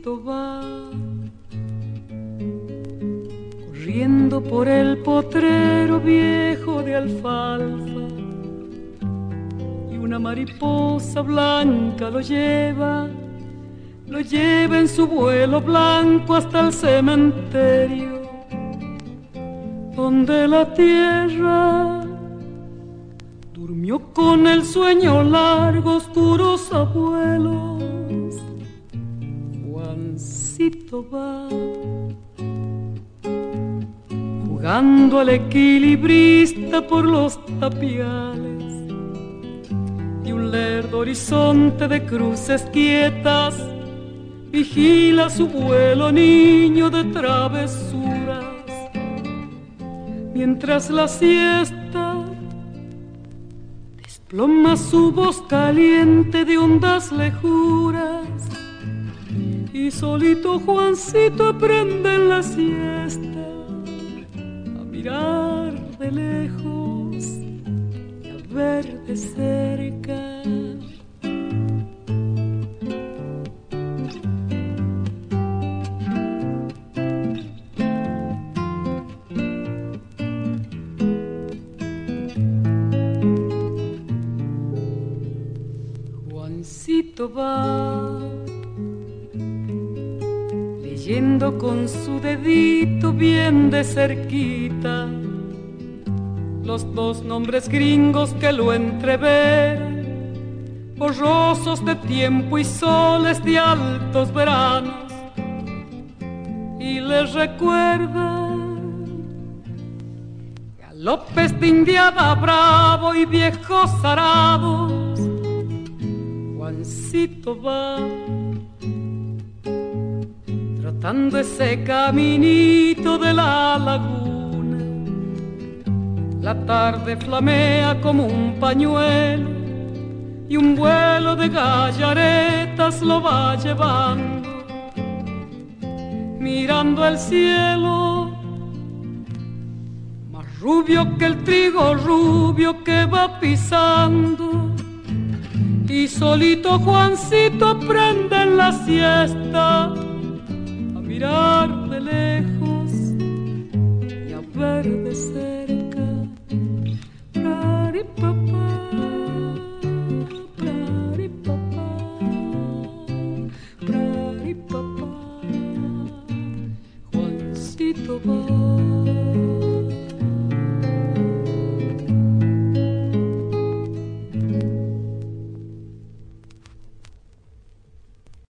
Juancito va corriendo por el potrero viejo de alfalfa y una mariposa blanca lo lleva en su vuelo blanco hasta el cementerio donde la tierra durmió con el sueño largo, oscuros abuelos. Juancito va jugando al equilibrista por los tapiales y un lerdo horizonte de cruces quietas vigila su vuelo, niño de travesuras, mientras la siesta desploma su voz caliente de hondas lejuras. Y solito Juancito aprende en la siesta a mirar de lejos y a ver de cerca. Juancito va leyendo con su dedito bien de cerquita los dos nombres gringos que lo entreveran, borrosos de tiempo y soles de altos veranos, y les recuerda galopes de indiada bravo y viejos arados. Juancito va tratando ese caminito de la laguna. La tarde flamea como un pañuelo y un vuelo de gallaretas lo va llevando. Mirando el cielo, más rubio que el trigo rubio que va pisando. Y solito Juancito aprende en la siesta a mirar de lejos y a ver de cerca.